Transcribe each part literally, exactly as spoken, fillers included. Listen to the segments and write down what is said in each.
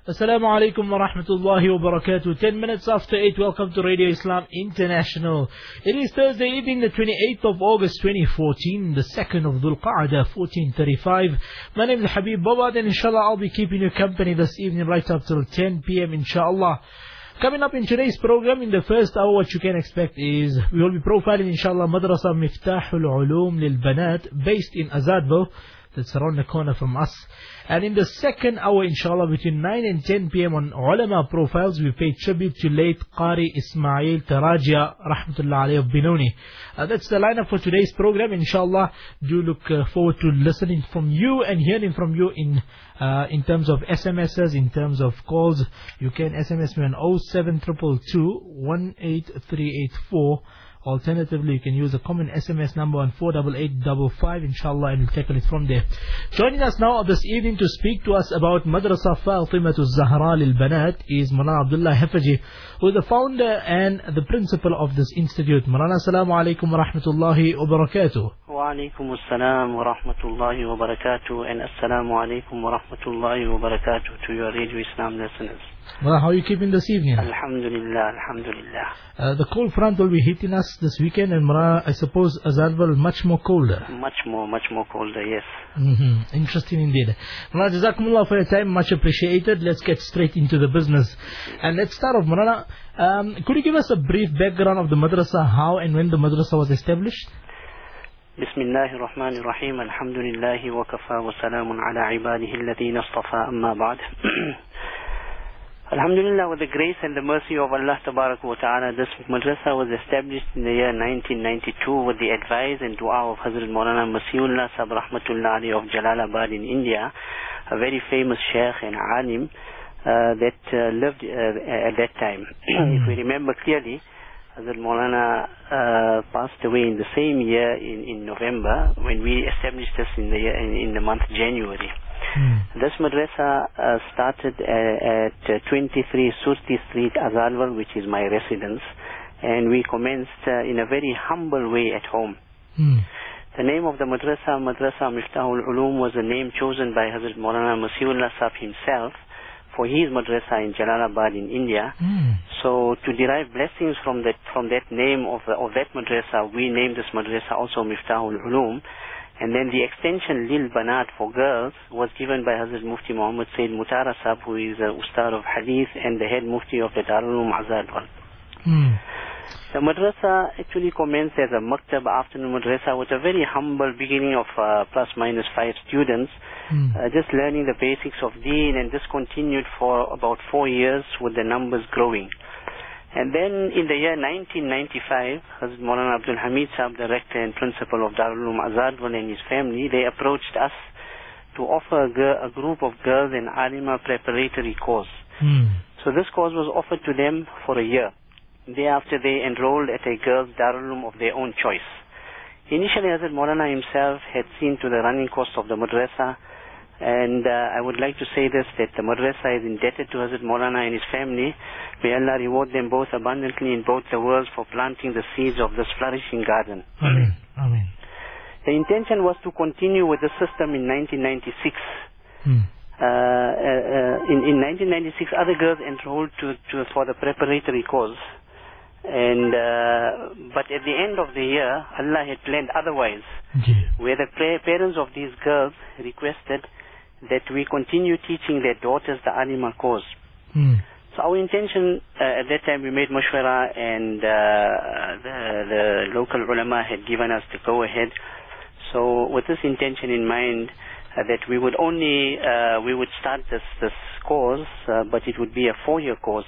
Assalamu alaikum wa rahmatullahi wa barakatuh. Ten minutes after eight, welcome to Radio Islam International. It is Thursday evening, the twenty-eighth of August twenty fourteen, the second of Dhul Qa'dah fourteen thirty-five. My name is Habib Bawad, and inshallah I'll be keeping you company this evening right up till ten p m inshallah. Coming up in today's program, in the first hour, what you can expect is we will be profiling inshallah Madrasa Miftahul Ulum Lil Banat, based in Azadville. That's around the corner from us. And in the second hour, inshallah, between nine and ten p m on Ulama Profiles, we pay tribute to late Qari Ismail Tarajia, Rahmatullah alayhi of Binoni. Uh, that's the lineup for today's program. Inshallah, do look uh, forward to listening from you and hearing from you in uh, in terms of S M Ses, in terms of calls. You can S M S me on oh seven two two two, one eight three eight four. Alternatively, you can use a common S M S number on four eight eight five five, inshallah, and we'll tackle it from there. Joining us now this evening to speak to us about Madrasa Fatimatu Zahra Lil Banat is Mulana Abdullah Hafaji, who is the founder and the principal of this institute. Mulana, assalamu alaikum wa rahmatullahi wa barakatuh. Wa alaikum assalam wa rahmatullahi wa barakatuh, and assalamu alaikum wa rahmatullahi wa barakatuh to your Radio Islam listeners. Well, how are you keeping this evening? Alhamdulillah, alhamdulillah. Uh, the cold front will be hitting us this weekend, and Mara, I suppose Azadville much more colder. Much more, much more colder, yes. Mm-hmm. Interesting indeed. Mara, Jazakumullah for your time, much appreciated. Let's get straight into the business. And let's start off, Marana. Um, could you give us a brief background of the madrasa, how and when the madrasa was established? Bismillahir Rahmanir Rahim, alhamdulillahi wa kafa wa salamun ala ibadihi alladhina istafa amma ba'd. Alhamdulillah, with the grace and the mercy of Allah Tabarak wa Ta'ala, this madrasa was established in the year nineteen ninety-two with the advice and dua of Hazrat Maulana Masiullah Sahib Rahmatullah Ali of Jalalabad in India, a very famous sheikh and alim uh, that uh, lived uh, at that time. If we remember clearly, Hazrat Maulana uh, passed away in the same year in, in November, when we established this in the year, in, in the month January. Hmm. This madrasa uh, started uh, at uh, twenty-three Surti Street, Azadville, which is my residence, and we commenced uh, in a very humble way at home. Hmm. The name of the madrasa, Madrasa Miftahul Ulum, was a name chosen by Hazrat Maulana Masiullah Sahib himself for his madrasa in Jalalabad in India. Hmm. So to derive blessings from that from that name of the, of that madrasa, we named this madrasa also Miftahul Ulum. And then the extension Lil Banat for girls was given by Hazrat Mufti Muhammad Sayyid Mutara Sahib, who is a Ustad of Hadith and the head Mufti of the Darul Uloom Azadwal. Hmm. The madrasa actually commenced as a maktab afternoon madrasa with a very humble beginning of uh, plus minus five students, hmm. uh, just learning the basics of deen, and this continued for about four years with the numbers growing. And then in the year nineteen ninety-five, Hazrat Maulana Abdul Hamid Sahib, the rector and principal of Darul Uloom Azadwal, and his family, they approached us to offer a, girl, a group of girls an Alima preparatory course. Hmm. So this course was offered to them for a year. Thereafter they enrolled at a girls' Darul Uloom of their own choice. Initially, Hazrat Maulana himself had seen to the running cost of the madrasa, and uh, I would like to say this, that the madrasa is indebted to Hazrat Maulana and his family. May Allah reward them both abundantly in both the worlds for planting the seeds of this flourishing garden. Amen. Amen. The intention was to continue with the system in nineteen ninety-six. Hmm. Uh, uh, in, in nineteen ninety-six, other girls enrolled to, to, for the preparatory course. And uh, but at the end of the year, Allah had planned otherwise, okay. where the parents of these girls requested that we continue teaching their daughters the Alima course. Hmm. So our intention uh, at that time, we made mashwara, and uh, the, the local ulama had given us the go ahead. So with this intention in mind, uh, that we would only uh, we would start this this course, uh, but it would be a four-year course,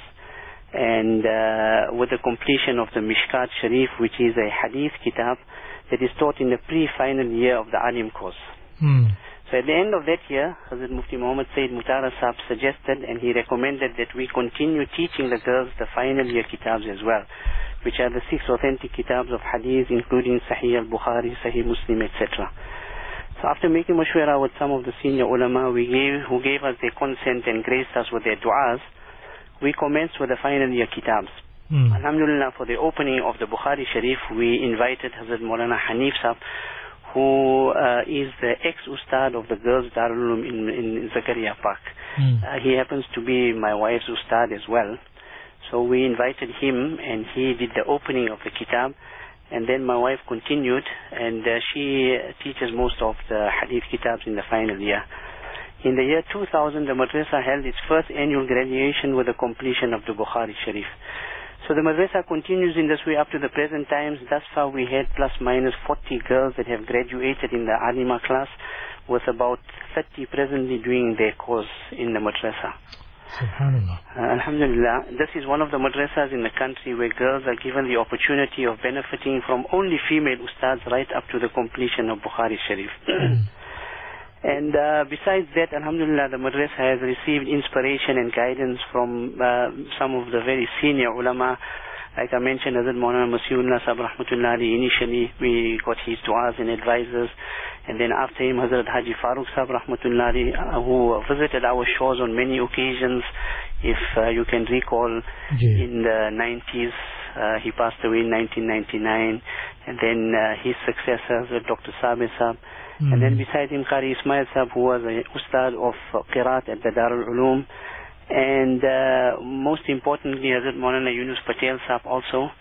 and uh, with the completion of the Mishkat Sharif, which is a hadith kitab that is taught in the pre-final year of the Alim course. Hmm. So at the end of that year, Hazrat Mufti Muhammad Sayyid Mutara Sahib suggested, and he recommended, that we continue teaching the girls the final year kitabs as well, which are the six authentic kitabs of hadith, including Sahih al-Bukhari, Sahih Muslim, et cetera. So after making mashwara with some of the senior ulama, we gave, who gave us their consent and graced us with their du'as, we commenced with the final year kitabs. Mm. Alhamdulillah, for the opening of the Bukhari Sharif, we invited Hazrat Maulana Hanif Sahib, who uh, is the ex-ustad of the girls' Darul Uloom in, in Zakaria Park. Mm. Uh, he happens to be my wife's ustad as well. So we invited him, and he did the opening of the kitab. And then my wife continued, and uh, she teaches most of the hadith kitabs in the final year. In the year two thousand, the madrasa held its first annual graduation with the completion of the Bukhari Sharif. So the madrasa continues in this way up to the present times. Thus far we had plus minus forty girls that have graduated in the Alima class, with about thirty presently doing their course in the madrasa. Subhanallah. Uh, Alhamdulillah, this is one of the madrasas in the country where girls are given the opportunity of benefiting from only female ustads right up to the completion of Bukhari Sharif. Mm. And uh, besides that, Alhamdulillah, the madrasa has received inspiration and guidance from uh, some of the very senior ulama. Like I mentioned, Hazrat Maulana Masihullah Sahib Rahmatullah Ali, initially we got his du'as and advisors. And then after him, Hazrat Haji Farooq Sahib Rahmatullah Ali, uh, who visited our shores on many occasions. If uh, you can recall, yeah. in the nineties, uh, he passed away in nineteen ninety-nine. And then uh, his successor, Doctor Sabir Sahib. Mm. And then beside him, Qari Ismail Sahib, who was a ustad of uh, Qiraat at the Darul Uloom. And uh, most importantly, Hazrat Maulana Yunus Patel Sahib also.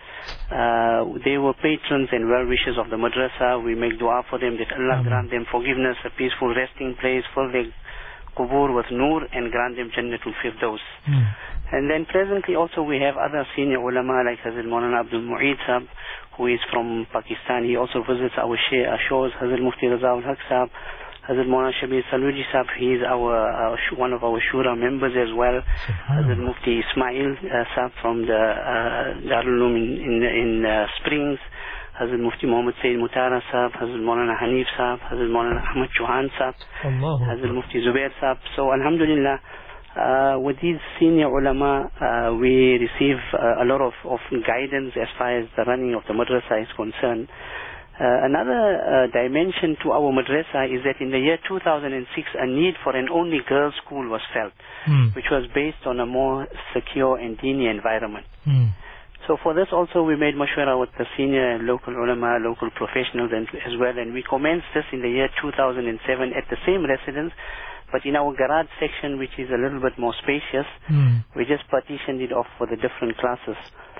Uh, they were patrons and well-wishers of the madrasa. We make dua for them that Allah mm. grant them forgiveness, a peaceful resting place, fill their qubur with nur, and grant them Jannatul Firdaus. Mm. And then presently also we have other senior ulama like Hazrat Maulana Abdul Mu'eed Sahib, who is from Pakistan. He also visits our shores. Hazrat Mufti Raza ul Haq Sahib, Hazrat Maulana Shabir Saluji Sahib, he is our, uh, one of our Shura members as well. Hazrat Mufti Ismail uh, Sahib from the uh, Darul Uloom in, in, in uh, Springs. Hazrat Mufti Muhammad Sayyid Mutara Sahib, Hazrat Maulana Hanif Sahib, Hazrat Maulana Ahmad Chauhan Sahib, Hazrat Mufti Zubair Sahib. So Alhamdulillah, Uh, with these senior ulama, uh, we receive uh, a lot of, of guidance as far as the running of the madrasa is concerned. Uh, another uh, dimension to our madrasa is that in the year two thousand six, a need for an only girls' school was felt, mm. which was based on a more secure and dini environment. Mm. So for this also we made mashwara with the senior local ulama, local professionals and, as well, and we commenced this in the year two thousand seven at the same residence. But in our garage section, which is a little bit more spacious, mm. we just partitioned it off for the different classes.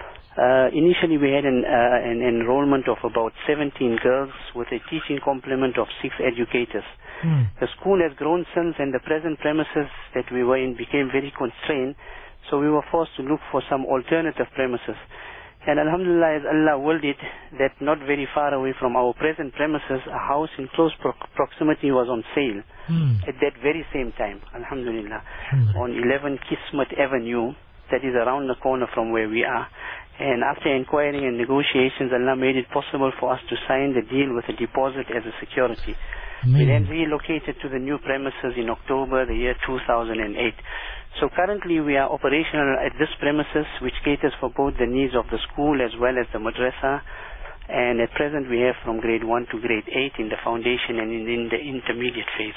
Uh, initially, we had an, uh, an enrollment of about seventeen girls with a teaching complement of six educators. Mm. The school has grown since, and the present premises that we were in became very constrained, so we were forced to look for some alternative premises. And Alhamdulillah, as Allah willed it, that not very far away from our present premises, a house in close pro proximity was on sale. Mm. At that very same time, Alhamdulillah, Alhamdulillah, on eleven Kismet Avenue, that is around the corner from where we are. And after inquiring and negotiations, Allah made it possible for us to sign the deal with a deposit as a security. Amazing. We then relocated to the new premises in October the year two thousand eight. So currently we are operational at this premises, which caters for both the needs of the school as well as the madrasa. And at present we have from grade one to grade eight in the foundation and in, in the intermediate phase.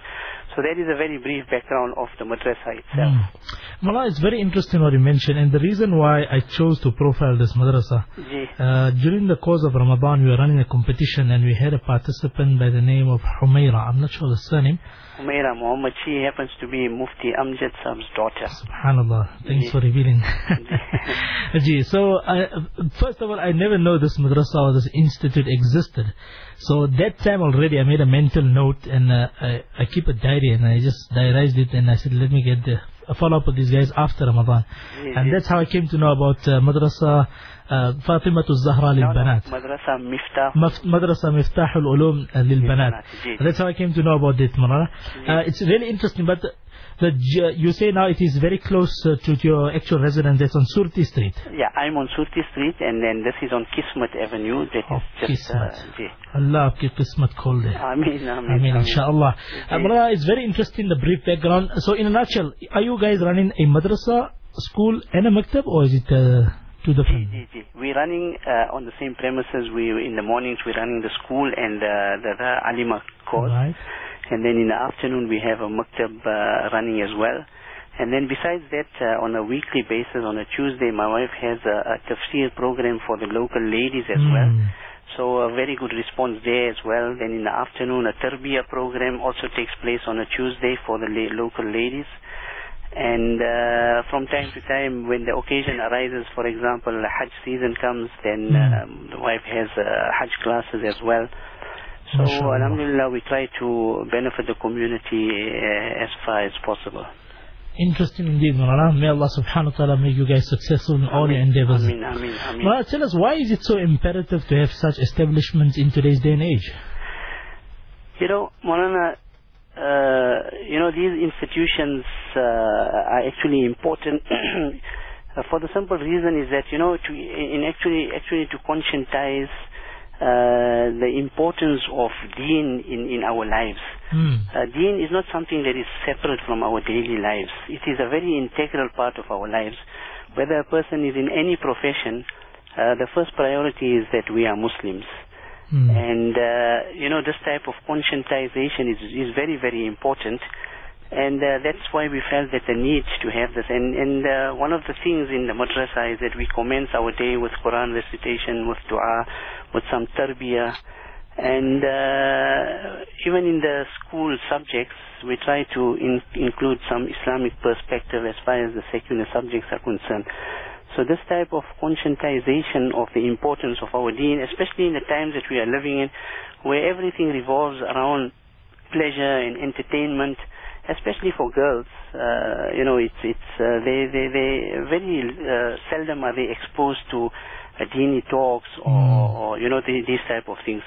So that is a very brief background of the madrasa itself. Mm. Mullah, it's very interesting what you mentioned, and the reason why I chose to profile this madrasa, uh, during the course of Ramadan we were running a competition and we had a participant by the name of Humaira. I'm not sure the surname. Humaira Muhammad, she happens to be Mufti Amjad Sahib's daughter. Subhanallah, thanks Ji. for revealing. Ji, so I, first of all, I never know this madrasa or this institute existed. So that time already I made a mental note, and uh, I, I keep a diary, and I just diarized it, and I said let me get the a follow up with these guys after Ramadan. Ji, and ji. That's how I came to know about uh, madrasa uh, Fatimatu Zahra lil Banat. Madrasa Miftah. Madrasa Miftah al Ulum lil Banat. That's how I came to know about it, Marana. Uh, it's really interesting, but the, you say now it is very close uh, to your actual residence. That's on Surti Street. Yeah, I'm on Surti Street, and then this is on Kismet Avenue. That oh, is just Kismet. Uh, Allah ki Kismet call there. Ameen, Ameen. Ameen, inshallah. Uh, it's very interesting, the brief background. So in a nutshell, are you guys running a madrasa, school and a maktab, or is it uh, two different? G, G, G. We're running uh, on the same premises. We In the mornings we're running the school and uh, the, the Alima course. Right. And then in the afternoon we have a maktab uh, running as well. And then besides that, uh, on a weekly basis, on a Tuesday, my wife has a, a tafsir program for the local ladies as mm. well. So a very good response there as well. Then in the afternoon, a tarbiyah program also takes place on a Tuesday for the la local ladies. And uh, from time to time, when the occasion arises, for example, the Hajj season comes, then Mm. um, the wife has uh, Hajj classes as well. So, MashaAllah. alhamdulillah, we try to benefit the community uh, as far as possible. Interesting indeed, Maulana. May Allah subhanahu wa ta'ala make you guys successful in all your endeavors. Ameen, ameen, ameen. Maulana, tell us, why is it so imperative to have such establishments in today's day and age? You know, Maulana, uh, you know, these institutions uh, are actually important for the simple reason is that, you know, to in actually actually to conscientize uh, the importance of deen in, in our lives. Mm. Uh, deen is not something that is separate from our daily lives. It is a very integral part of our lives. Whether a person is in any profession, uh, the first priority is that we are Muslims. Mm. And, uh, you know, this type of conscientization is, is very, very important. And uh, that's why we felt that the need to have this. And, and uh, one of the things in the madrasa is that we commence our day with Quran recitation, with dua, with some tarbiyah. And uh, even in the school subjects, we try to in, include some Islamic perspective as far as the secular subjects are concerned. So this type of conscientization of the importance of our deen, especially in the times that we are living in, where everything revolves around pleasure and entertainment, especially for girls, uh, you know, it's it's uh, they they they very uh, seldom are they exposed to uh, Deeni talks or, Mm. or you know the, these type of things.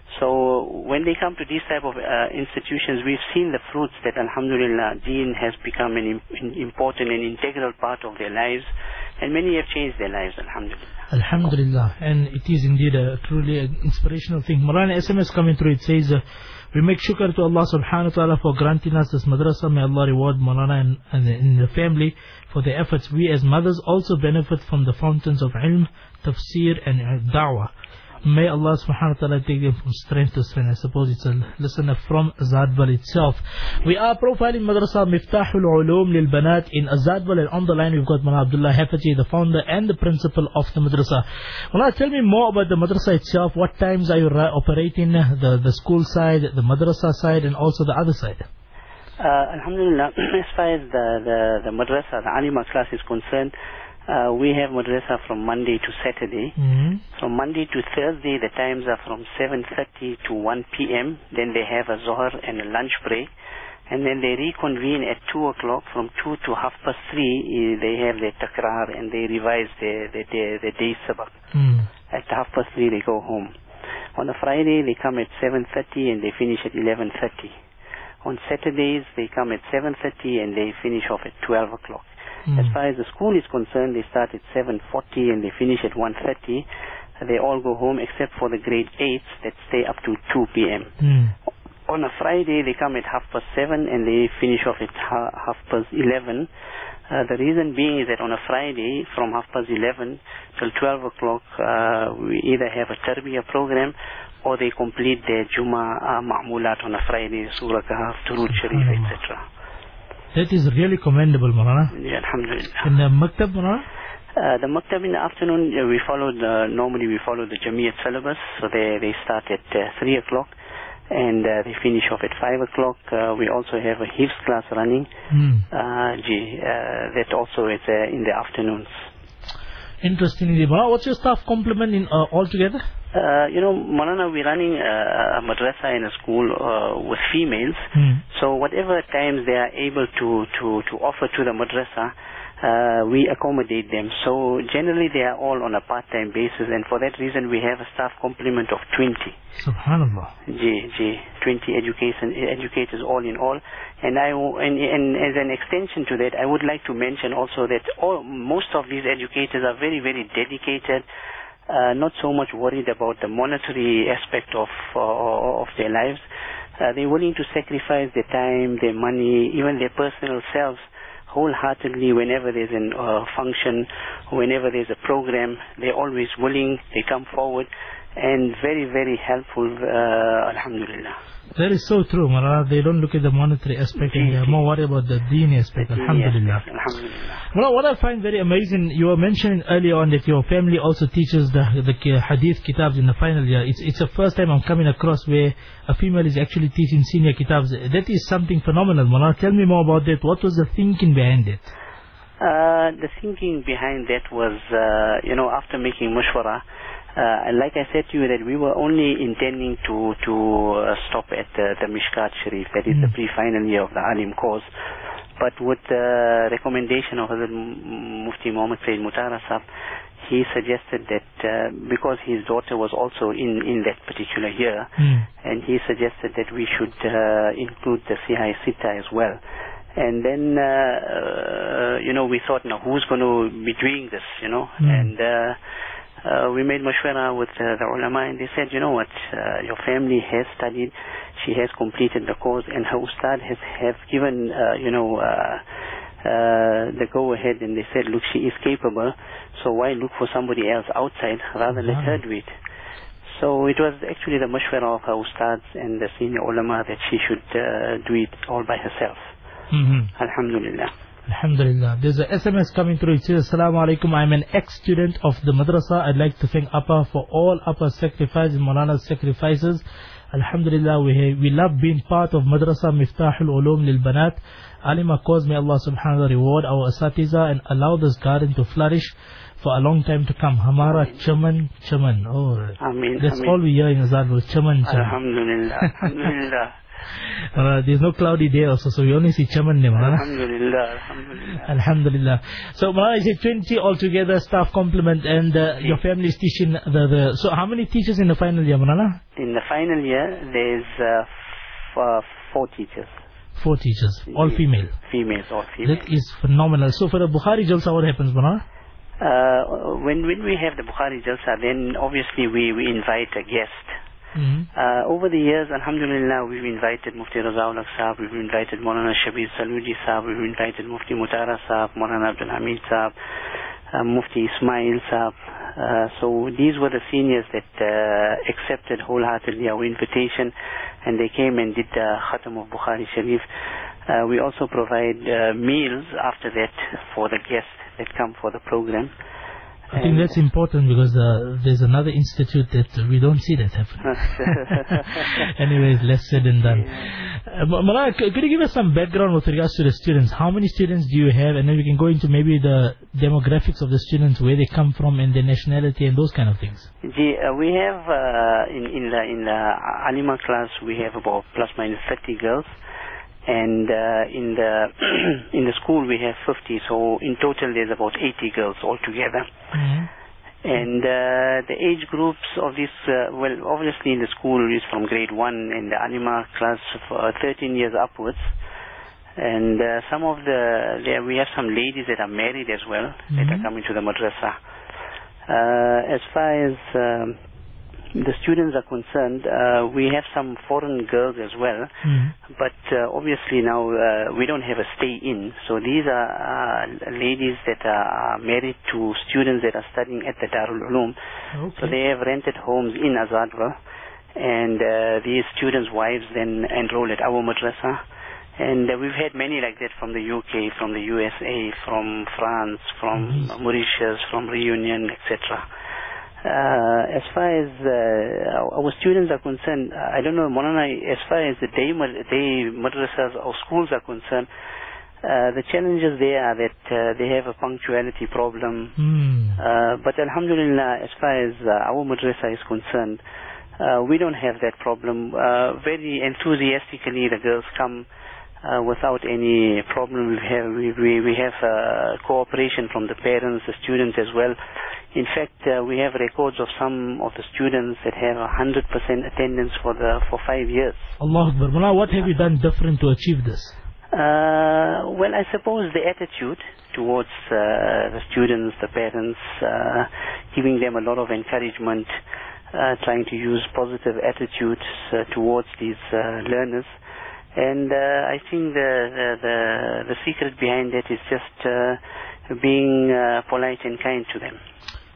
So when they come to these type of uh, institutions, we've seen the fruits that Alhamdulillah, Deen has become an im- important and integral part of their lives, and many have changed their lives. Alhamdulillah. Alhamdulillah, and it is indeed a truly an inspirational thing. Maulana, S M S coming through, it says, uh, we make shukr to Allah subhanahu wa ta'ala for granting us this madrasa. May Allah reward Maulana and, and, the, and the family for their efforts. We as mothers also benefit from the fountains of ilm, tafsir and uh, da'wah. May Allah subhanahu wa ta'ala take them from strength to strength. I suppose it's a listener from Azadbal itself. We are profiling Madrasa Miftahul Ulum Lil Banat in Azadbal, and on the line we've got Mullah Abdullah Hafaji, the founder and the principal of the Madrasa. Mullah, tell me more about the Madrasa itself. What times are you operating, the, the school side, the Madrasa side, and also the other side? Uh, Alhamdulillah, as far as the, the, the Madrasa, the Alima class is concerned, Uh, we have madrasa from Monday to Saturday. Mm-hmm. From Monday to Thursday, the times are from seven thirty to one p m Then they have a Zohar and a lunch break. And then they reconvene at two o'clock. From two to half past three, eh, they have their takrar and they revise their, their, their, their day sabak. Mm. At half past three, they go home. On a Friday, they come at seven thirty and they finish at eleven thirty. On Saturdays, they come at seven thirty and they finish off at twelve o'clock. Mm. As far as the school is concerned, they start at seven forty and they finish at one thirty. They all go home except for the grade eights that stay up to two p m Mm. On a Friday, they come at half past seven and they finish off at ha- half past eleven. Uh, the reason being is that on a Friday, from half past eleven till twelve o'clock, uh, we either have a tarbiyah program or they complete their Juma uh, ma'mulat on a Friday, Surah Kahf, Durud Sharif, et cetera. That is really commendable, Maulana. Yeah, alhamdulillah. In the Maktab, Maulana? Uh, the maktab in the afternoon, uh, we follow the, normally we follow the Jamiyat syllabus, so they, they start at uh, three o'clock and uh, they finish off at five o'clock. Uh, we also have a Hifz class running, Mm. uh, gee, uh, that also is uh, in the afternoons. Interesting indeed. Maulana, what's your staff complement in uh, altogether? Uh, you know, Maulana, we're running uh, a madrasa in a school uh, with females. Mm. So whatever times they are able to, to, to offer to the madrasa, uh, we accommodate them. So generally they are all on a part-time basis, and for that reason we have a staff complement of twenty. Subhanallah. G, G, twenty education, educators all in all. And I, and, and as an extension to that, I would like to mention also that all, most of these educators are very, very dedicated. Uh, not so much worried about the monetary aspect of uh, of their lives. Uh, they're willing to sacrifice their time, their money, even their personal selves, wholeheartedly whenever there's a uh, function, whenever there's a program. They're always willing. They come forward and very, very helpful. Uh, alhamdulillah. That is so true, Marana. They don't look at the monetary aspect and they are more worried about the deen aspect. The Alhamdulillah. aspect, Alhamdulillah. Well, what I find very amazing, you were mentioning earlier on that your family also teaches the the hadith kitabs in the final year. It's it's the first time I'm coming across where a female is actually teaching senior kitabs. That is something phenomenal, Marana. Tell me more about that. What was the thinking behind it? Uh, the thinking behind that was, uh, you know, after making mushwara, Uh, like I said to you, that we were only intending to to uh, stop at the, the Mishkat Sharif, that is mm. the pre-final year of the Alim course. But with the recommendation of Hazrat Mufti Muhammad Sayyid Mutara Sahab, he suggested that uh, because his daughter was also in, in that particular year, mm. and he suggested that we should uh, include the Sihai Sita as well. And then, uh, uh, you know, we thought, now who's going to be doing this, you know? Mm. And uh, Uh, we made mashwara with uh, the ulama, and they said, you know what, uh, your family has studied, she has completed the course, and her ustad has have given, uh, you know, uh, uh, the go-ahead, and they said, look, she is capable, so why look for somebody else outside, rather let her do it. So it was actually the mashwara of her ustads and the senior ulama that she should uh, do it all by herself. Mm-hmm. Alhamdulillah. Alhamdulillah. There's a S M S coming through. It says, Assalamu alaikum. I'm an ex-student of the madrasa. I'd like to thank Appa for all Appa's sacrifices, Maulana's sacrifices. Alhamdulillah, we have, we love being part of Madrasa Miftahul Ulum Lil Banat. Alima cause, may Allah subhanahu wa ta'ala reward our asatiza and allow this garden to flourish for a long time to come. Hamara Chaman Chaman. Oh, Ameen, that's Ameen. all we hear in Azad was Chaman Chaman. Alhamdulillah. Alhamdulillah. Uh, there's no cloudy day also, so we only see Chaman name. Alhamdulillah, Alhamdulillah. Alhamdulillah. So, Malana, is it twenty altogether staff complement, and uh, your family is teaching the, the. So, how many teachers in the final year, Malana? In the final year, there's uh, f uh, four teachers. Four teachers, all female. Females, all female. That is phenomenal. So, for the Bukhari Jalsa, what happens, Malana? Uh, when when we have the Bukhari Jalsa, then obviously we we invite a guest. Mm-hmm. Uh, over the years, Alhamdulillah, we've invited Mufti Razaul Sahab, we've invited Maulana Shabir Saluji Sahab, we've invited Mufti Mutara Sahab, Maulana Abdul Hamid Sahab, uh, Mufti Ismail Sahab. Uh, so these were the seniors that uh, accepted wholeheartedly our invitation, and they came and did the Khatam of Bukhari Sharif. Uh, we also provide uh, meals after that for the guests that come for the program. I think that's important because uh, there's another institute that we don't see that happen. Anyways, less said than done. Uh, Malana, could you give us some background with regards to the students? How many students do you have? And then we can go into maybe the demographics of the students, where they come from and their nationality and those kind of things. Gee, uh, we have uh, in, in the in the Alima class, we have about plus minus thirty girls. And uh, in the in the school we have fifty, so in total there's about eighty girls altogether. Mm-hmm. And uh, the age groups of this, uh, well, obviously in the school is from grade one, and the Alima class for thirteen years upwards. And uh, some of the, there we have some ladies that are married as well, mm-hmm. that are coming to the madrasa. Uh, as far as um, the students are concerned, uh, we have some foreign girls as well, mm. but uh, obviously now uh, we don't have a stay-in. So these are uh, ladies that are married to students that are studying at the Darul Uloom. Okay. So they have rented homes in Azadwa, and uh, these students' wives then enroll at our madrasa. And uh, we've had many like that from the U K, from the U S A, from France, from mm-hmm. Mauritius, from Reunion, et cetera. Uh, as far as uh, our students are concerned, I don't know, Maulana, as far as the day, day madrasas or schools are concerned, uh, the challenges there are that uh, they have a punctuality problem. Mm. Uh, but Alhamdulillah, as far as uh, our madrasa is concerned, uh, we don't have that problem. Uh, very enthusiastically, the girls come uh, without any problem. We have, we, we, we have uh, cooperation from the parents, the students as well. In fact, uh, we have records of some of the students that have a hundred percent attendance for the for five years. Allah Akbar. Mullah, what have you done different to achieve this? Uh, well, I suppose the attitude towards uh, the students, the parents, uh, giving them a lot of encouragement, uh, trying to use positive attitudes uh, towards these uh, learners. And uh, I think the, the the the secret behind that is just uh, being uh, polite and kind to them.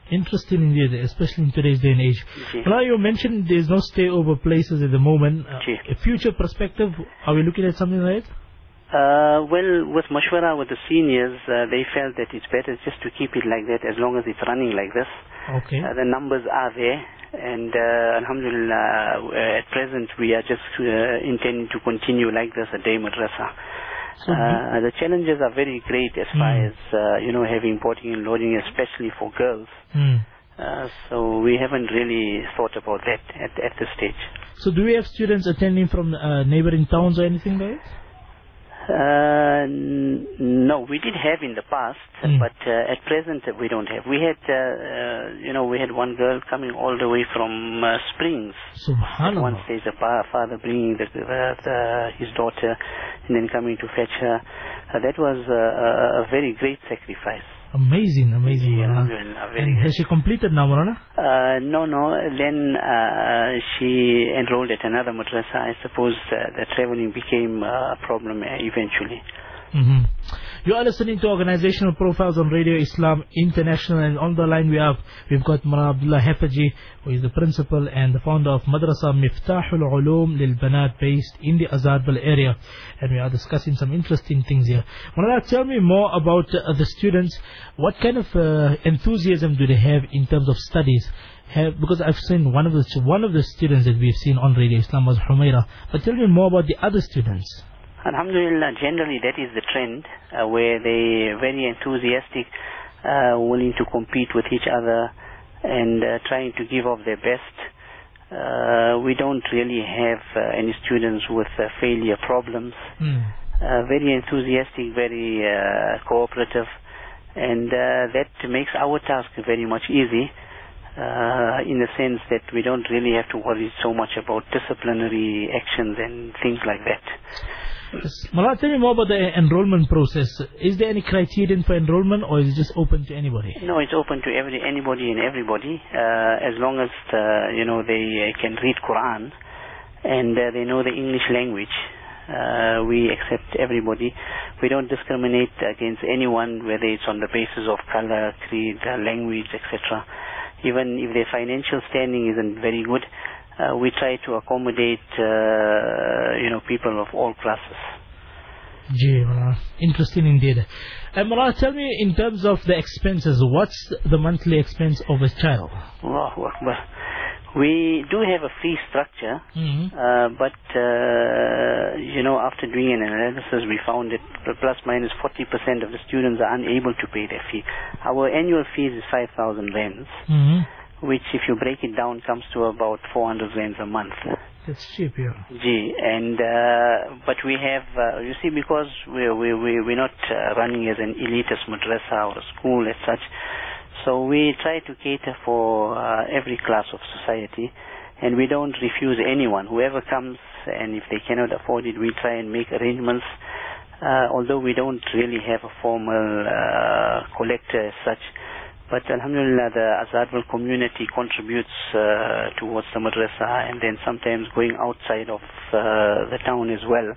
Interesting indeed, especially in today's day and age. Now you mentioned there's no stay-over places at the moment. Uh, a future perspective, are we looking at something like that? Uh, well, with mashwara with the seniors, uh, they felt that it's better just to keep it like that as long as it's running like this. Okay. Uh, the numbers are there, and uh, alhamdulillah, uh, at present we are just uh, intending to continue like this a day madrasa. So uh, the challenges are very great as mm. far as, uh, you know, having porting and loading, especially for girls. Mm. Uh, so we haven't really thought about that at, at this stage. So do we have students attending from uh, neighboring towns or anything like that? Uh, n no, we did have in the past, mm. but uh, at present uh, we don't have. We had, uh, uh, you know, we had one girl coming all the way from uh, Springs. Subhanallah. At one stage, the father bringing the, uh, the, his daughter and then coming to fetch her. Uh, that was uh, a very great sacrifice. Amazing, amazing. Yeah, and has she completed now, Marana? Uh, no, no. Then uh, she enrolled at another madrasa. I suppose uh, the traveling became a problem uh, eventually. Mm-hmm. You are listening to Organizational Profiles on Radio Islam International, and on the line we have we've got Mara Abdullah Hafaji, who is the principal and the founder of Madrasa Miftahul Ulum Lil Banat, based in the Azadbil area, and we are discussing some interesting things here. Mara, tell me more about uh, the students. What kind of uh, enthusiasm do they have in terms of studies? Have, because I've seen one of the one of the students that we've seen on Radio Islam was Humaira, but tell me more about the other students. Alhamdulillah, generally that is the trend, uh, where they are very enthusiastic, uh, willing to compete with each other and uh, trying to give of their best. Uh, we don't really have uh, any students with uh, failure problems. Mm. Uh, very enthusiastic, very uh, cooperative, and uh, that makes our task very much easy. Uh, in the sense that we don't really have to worry so much about disciplinary actions and things like that. Yes. Mullah, tell me more about the enrollment process. Is there any criterion for enrollment, or is it just open to anybody? No, it's open to every anybody and everybody, uh, as long as uh, you know they uh, can read Quran and uh, they know the English language. Uh, we accept everybody. We don't discriminate against anyone, whether it's on the basis of color, creed, uh, language, et cetera. Even if their financial standing isn't very good, Uh, we try to accommodate, uh, you know, people of all classes. Gee, Mullah, interesting indeed. And Mullah, tell me in terms of the expenses, what's the monthly expense of a child? Allahu Akbar. We do have a fee structure, mm-hmm. uh, but, uh, you know, after doing an analysis, we found that plus minus forty percent of the students are unable to pay their fee. Our annual fees is five thousand rands. Mm-hmm. Which, if you break it down, comes to about four hundred rands a month. That's cheap, yeah. Gee, and uh, but we have, uh, you see, because we're we we we're not uh, running as an elitist madrasa or a school as such, so we try to cater for uh, every class of society, and we don't refuse anyone. Whoever comes, and if they cannot afford it, we try and make arrangements. Uh, although we don't really have a formal uh, collector as such. But alhamdulillah, the Azadbil community contributes uh, towards the madrasa, and then sometimes going outside of uh, the town as well.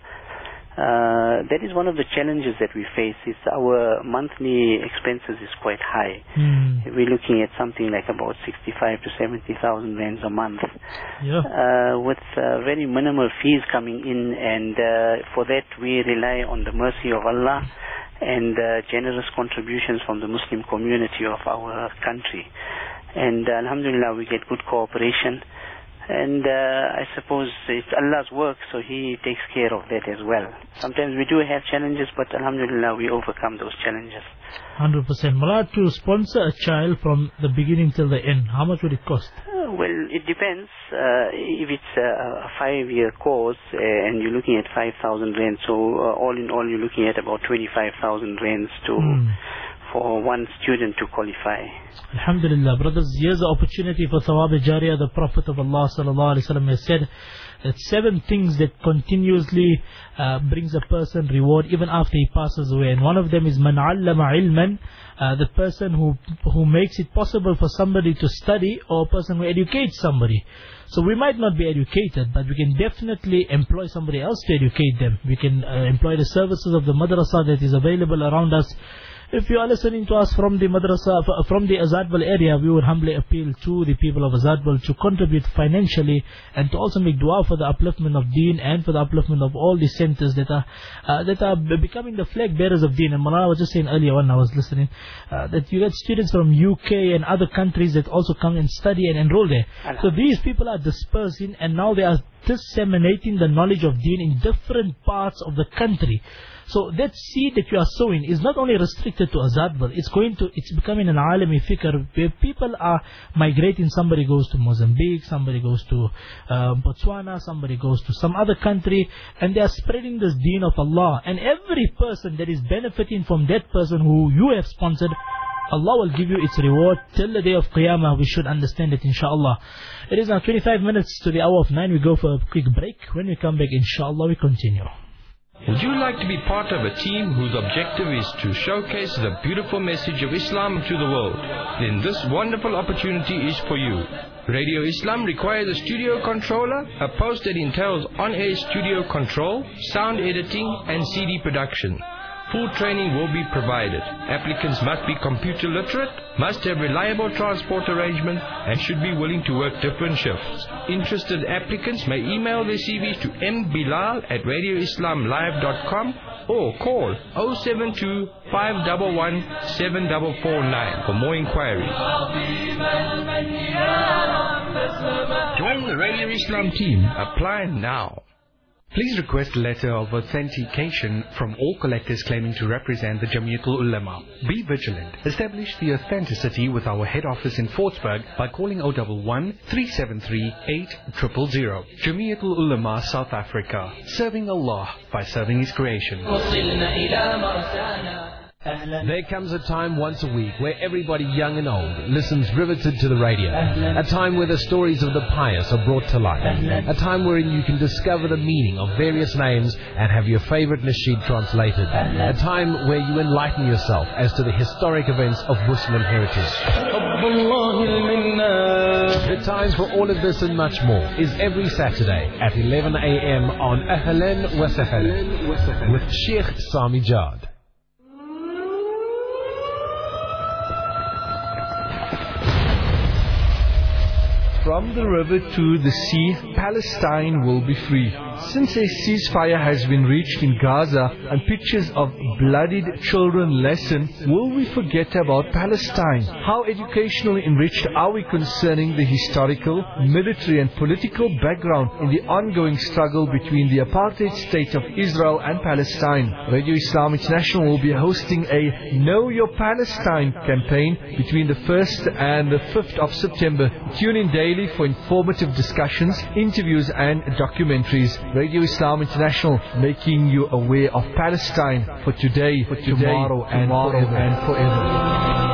Uh, that is one of the challenges that we face. Is our monthly expenses is quite high. Mm. We're looking at something like about sixty-five to seventy thousand rands a month, yeah. uh, with uh, very minimal fees coming in, and uh, for that we rely on the mercy of Allah and uh, generous contributions from the Muslim community of our country. And uh, alhamdulillah, we get good cooperation. And uh, I suppose it's Allah's work, so He takes care of that as well. Sometimes we do have challenges, but alhamdulillah, we overcome those challenges. one hundred percent. Mullah, to sponsor a child from the beginning till the end, how much would it cost? Uh, well, it depends. Uh, if it's a, a five-year course uh, and you're looking at five thousand rands, so uh, all in all you're looking at about twenty-five thousand rands to, mm. for one student to qualify. Alhamdulillah, brothers, here's the opportunity for Thawab Jariyah. The Prophet of Allah sallallahu alaihi wasallam has said that seven things that continuously uh, brings a person reward even after he passes away, and one of them is man allama ilman, uh, the person who who makes it possible for somebody to study, or a person who educates somebody. So we might not be educated, but we can definitely employ somebody else to educate them. We can uh, employ the services of the madrasa that is available around us. If you are listening to us from the madrasa, from the Azadbal area, we would humbly appeal to the people of Azadbal to contribute financially and to also make dua for the upliftment of Deen and for the upliftment of all the centers that are uh, that are becoming the flag bearers of Deen. And Mulana was just saying earlier when I was listening uh, that you get students from U K and other countries that also come and study and enroll there. So these people are dispersing, and now they are disseminating the knowledge of Deen in different parts of the country. So that seed that you are sowing is not only restricted to Azadbal, it's going to, it's becoming an alami fikr where people are migrating. Somebody goes to Mozambique, somebody goes to uh, Botswana, somebody goes to some other country, and they are spreading this deen of Allah. And every person that is benefiting from that person who you have sponsored, Allah will give you its reward till the day of Qiyamah. We should understand it, inshallah. It is now twenty-five minutes to the hour of nine. We go for a quick break. When we come back, inshallah, we continue. Would you like to be part of a team whose objective is to showcase the beautiful message of Islam to the world? Then this wonderful opportunity is for you. Radio Islam requires a studio controller, a post that entails on-air studio control, sound editing and C D production. Full training will be provided. Applicants must be computer literate, must have reliable transport arrangements, and should be willing to work different shifts. Interested applicants may email their C Vs to m bilal at radio islam live dot com or call oh seven two, five one one, seven four four nine for more inquiries. Join the Radio Islam team. Apply now. Please request a letter of authentication from all collectors claiming to represent the Jamiatul Ulama. Be vigilant. Establish the authenticity with our head office in Fortsburg by calling oh one one, three seven three, eight zero zero zero. Jamiatul Ulama, South Africa. Serving Allah by serving His creation. There comes a time once a week where everybody young and old listens riveted to the radio. A time where the stories of the pious are brought to light. A time wherein you can discover the meaning of various names and have your favorite nasheed translated. A time where you enlighten yourself as to the historic events of Muslim heritage. The times for all of this and much more is every Saturday at eleven a m on Ahlan wa Sahlan with Sheikh Sami Jad. From the river to the sea, Palestine will be free. Since a ceasefire has been reached in Gaza and pictures of bloodied children lessen, will we forget about Palestine? How educationally enriched are we concerning the historical, military and political background in the ongoing struggle between the apartheid state of Israel and Palestine? Radio Islam International will be hosting a Know Your Palestine campaign between the first and the fifth of September. Tune in daily for informative discussions, interviews and documentaries. Radio Islam International, making you aware of Palestine for today, for today, tomorrow, and tomorrow forever. And forever.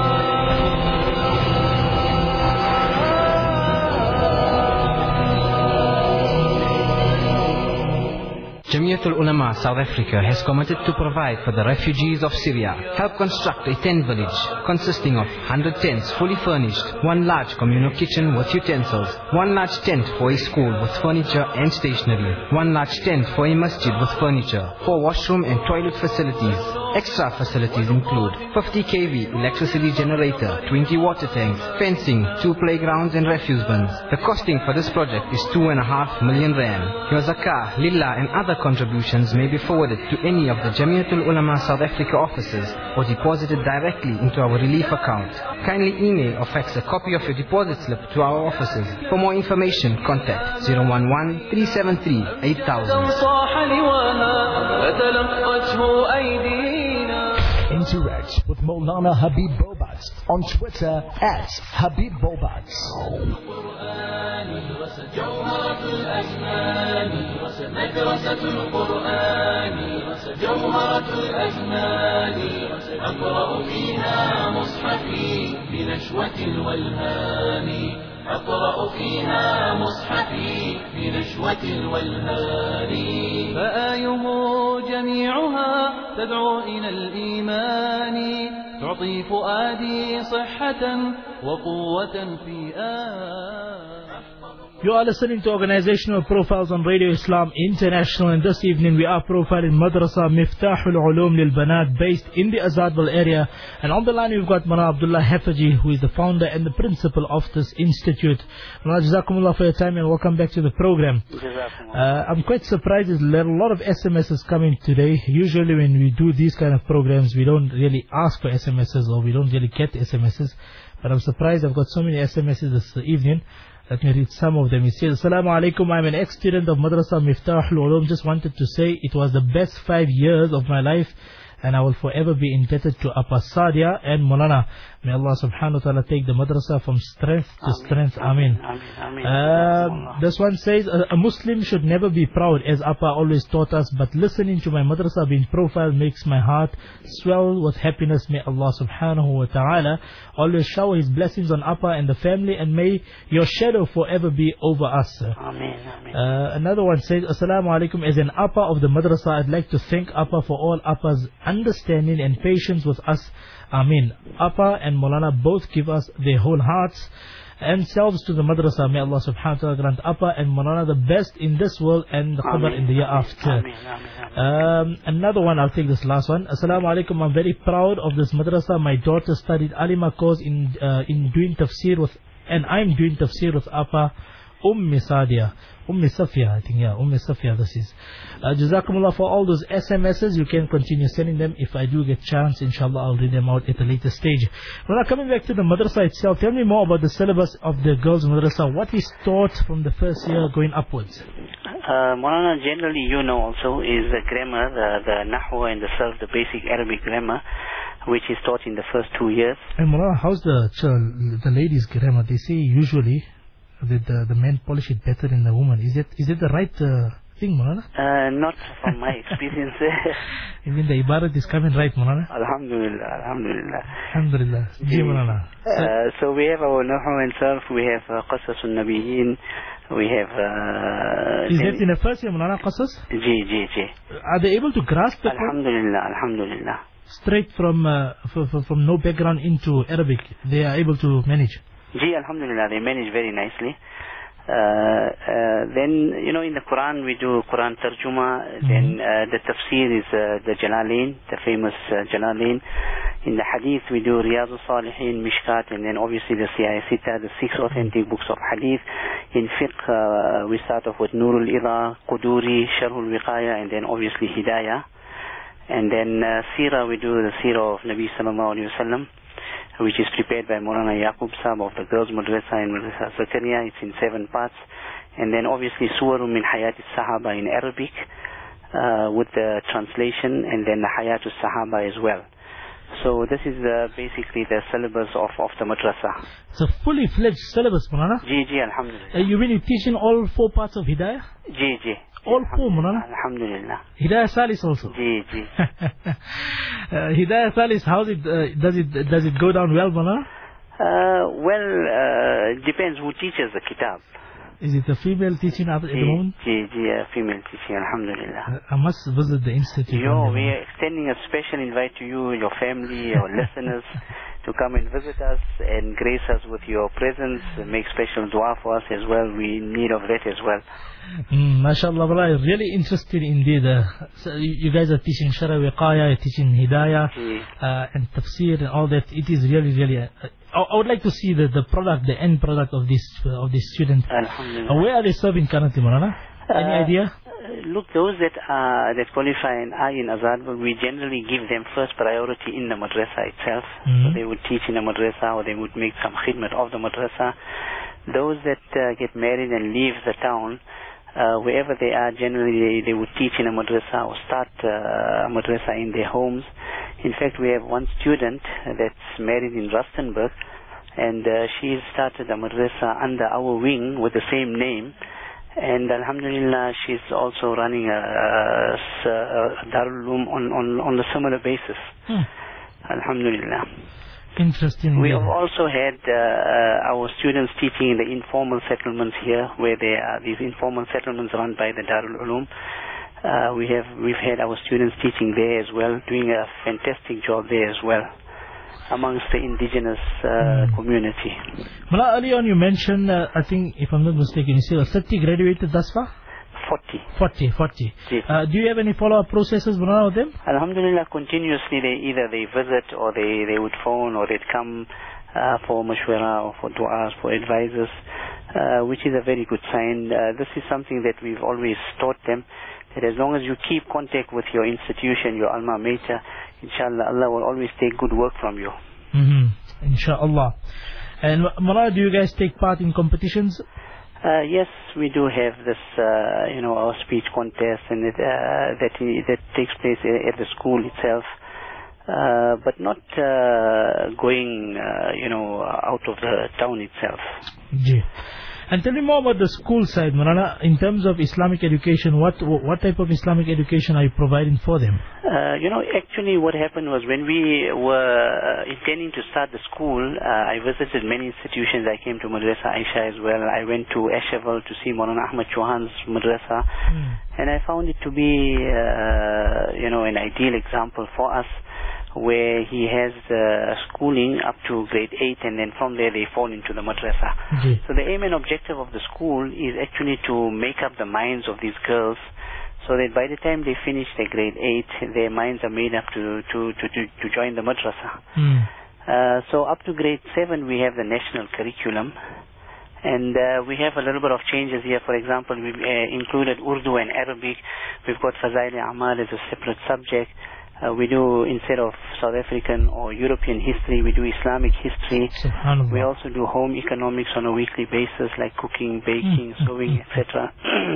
Jamiatul Ulama South Africa has committed to provide for the refugees of Syria. Help construct a tent village consisting of one hundred tents fully furnished, one large communal kitchen with utensils, one large tent for a school with furniture and stationery, one large tent for a masjid with furniture, four washroom and toilet facilities. Extra facilities include fifty k V electricity generator, twenty water tanks, fencing, two playgrounds and refuse bins. The costing for this project is two and a half million rand. Your zakah, lillah and other contributions may be forwarded to any of the Jamiatul Ulama South Africa offices or deposited directly into our relief account. Kindly email or fax a copy of your deposit slip to our offices. For more information, contact zero one one, three seven three, eight thousand. Interact with Maulana Habib Bobat on Twitter at Habib Bobat. أقرأ فيها مصحفي بنشوة الولهان فآيه جميعها تدعو إلى الإيمان تعطي فؤادي صحة وقوة في آن. You are listening to Organizational Profiles on Radio Islam International, and this evening we are profiling Madrasa Miftahul Ulum Lil Banat based in the Azadville area. And on the line we've got Mawlana Abdullah Hafaji, who is the founder and the principal of this institute. Mawlana, Jazakumullah for your time and welcome back to the program. Uh, I'm quite surprised there's a lot of S M Ses coming today. Usually when we do these kind of programs we don't really ask for S M Ses or we don't really get S M Ses. But I'm surprised I've got so many S M Ses this evening. Let me read some of them. It says, Assalamu alaikum, I'm an ex-student of Madrasa Miftahul Ulum. Just wanted to say it was the best five years of my life and I will forever be indebted to Appa Sadia and Maulana. May Allah subhanahu wa ta'ala take the madrasa from strength to Ameen. strength. Ameen. Ameen. Um, this one says, a, a Muslim should never be proud, as Appa always taught us, but listening to my madrasa being profiled makes my heart swell with happiness. May Allah subhanahu wa ta'ala always shower His blessings on Appa and the family, and may your shadow forever be over us. Ameen. Ameen. Uh, another one says, Assalamu alaikum, as an Appa of the madrasa, I'd like to thank Appa for all Appa's understanding and patience with us. Ameen. Appa and Maulana both give us their whole hearts and selves to the madrasa. May Allah subhanahu wa ta'ala grant Appa and Maulana the best in this world and the khabar in the year after. Ameen. Ameen. Um, another one, I'll take this last one. Assalamu alaikum, I'm very proud of this madrasa. My daughter studied Alima course in, uh, in doing tafsir with, and I'm doing tafsir with Appa Ummi Sadia. Ummi Safia, I think, yeah, Ummi Safia this is. Uh, Jazakumullah for all those S M Ses. You can continue sending them. If I do get chance, inshallah, I'll read them out at a later stage. Now, coming back to the madrasa itself, tell me more about the syllabus of the girls' madrasa. What is taught from the first year going upwards? Uh, Maulana, generally, you know also, is the grammar, the, the Nahwa and the Sarf, the basic Arabic grammar, which is taught in the first two years. And Maulana, how's the, the ladies' grammar? They say usually that the, the men polish it better than the woman. Is it is it the right uh, thing, Maulana? Uh, not from my experience. I mean the ibarat is coming right, Maulana? Alhamdulillah, Alhamdulillah. Alhamdulillah. Ji, Maulana. Uh, so we have our Nahu and Sarf, we have uh, Qasasun Nabiyyin, we have... Uh, is that in the first year, Maulana, Qasas? Ji, ji, ji. Are they able to grasp the... Alhamdulillah, Alhamdulillah. Straight from, uh, from, from no background into Arabic, they are able to manage? Ji, Alhamdulillah, they manage very nicely. Uh, uh, then, you know, in the Quran we do Quran Tarjuma. Mm-hmm. Then uh, the Tafsir is uh, the Jalalain, the famous uh, Jalalain. In the Hadith we do Riyadh al-Salihin, Mishkat, and then obviously the Siyah Sita, the six authentic books of Hadith. In Fiqh uh, we start off with Nurul Ida, Quduri, Sharhul Wiqaya, and then obviously Hidayah. And then uh, Sirah we do the Sirah of Nabi Sallallahu Alaihi Wasallam, which is prepared by Maulana Yaqub Sahab of the Girls Madrasa in Madrasa Zakaria. It's in seven parts. And then obviously Suwarum min Hayat al-Sahaba in Arabic uh, with the translation, and then the Hayat al-Sahaba as well. So this is uh, basically the syllabus of, of the madrasa. It's a fully fledged syllabus, Maulana? Ji, ji, Alhamdulillah. Uh, you mean you're teaching all four parts of Hidayah? Ji, ji. All four, Maulana? Alhamdulillah. Hidayah Salis also? Ji, ji. uh, Hidayah Salis, how's it, uh, does it does it go down well, Maulana? Uh, well, uh, depends who teaches the kitab. Is it a female teaching at the moment? Ji, ji, a female teaching, Alhamdulillah. Uh, I must visit the institute. Yo, we are extending a special invite to you, your family, your listeners, to come and visit us and grace us with your presence, make special dua for us as well. We need of that as well. Mm, MashaAllah, I'm really interested indeed. Uh, so you guys are teaching Shara Wiqaya, you're teaching Hidayah, uh, and Tafsir and all that. It is really, really... Uh, I would like to see the, the product, the end product of this uh, of this student. Alhamdulillah. Uh, where are they serving currently, Maulana? Any uh, idea? Look, those that are that qualify and are in Azadville, we generally give them first priority in the madrasa itself. Mm-hmm. So they would teach in the madrasa, or they would make some khidmat of the madrasa. Those that uh, get married and leave the town, uh, wherever they are, generally they, they would teach in a madrasa or start uh, a madrasa in their homes. In fact, we have one student that's married in Rustenburg, and uh, she started a madrasa under our wing with the same name. And Alhamdulillah, she's also running a, a, a Darul Uloom on, on, on a similar basis. Hmm. Alhamdulillah. Interesting. We have also had uh, our students teaching in the informal settlements here, where there are these informal settlements run by the Darul Uloom. Uh, we have we've had our students teaching there as well, doing a fantastic job there as well. amongst the indigenous uh, mm. community. Mullah, earlier on you mentioned, uh, I think, if I'm not mistaken, you said thirty graduated thus far? forty. forty, forty. Uh, do you have any follow-up processes, Mullah, with them? Alhamdulillah, continuously they either they visit or they, they would phone or they'd come uh, for mashwara or for du'as, for advisors, uh, which is a very good sign. Uh, this is something that we've always taught them, that as long as you keep contact with your institution, your alma mater, inshallah, Allah will always take good work from you. Mm-hmm. Inshallah. And Mullah, do you guys take part in competitions? Uh, yes, we do have this, uh, you know, our speech contest, and it, uh, that that takes place at the school itself, uh, but not uh, going, uh, you know, out of the town itself. Ji. And tell me more about the school side, Maulana. In terms of Islamic education, what what type of Islamic education are you providing for them? Uh, you know, actually what happened was when we were uh, intending to start the school, uh, I visited many institutions. I came to Madrasa Aisha as well. I went to Ashaval to see Maulana Ahmad Chauhan's Madrasa. Mm. And I found it to be, uh, you know, an ideal example for us, where he has uh, schooling up to grade eight, and then from there they fall into the madrasa. Mm-hmm. So the aim and objective of the school is actually to make up the minds of these girls, so that by the time they finish their grade eight, their minds are made up to to to, to, to join the madrasa. Mm. Uh, so up to grade seven we have the national curriculum, and uh, we have a little bit of changes here. For example, we've uh, included Urdu and Arabic. We've got Fazail Amal as a separate subject. Uh, we do, instead of South African or European history, we do Islamic history. We also do home economics on a weekly basis, like cooking, baking, mm. sewing, et cetera.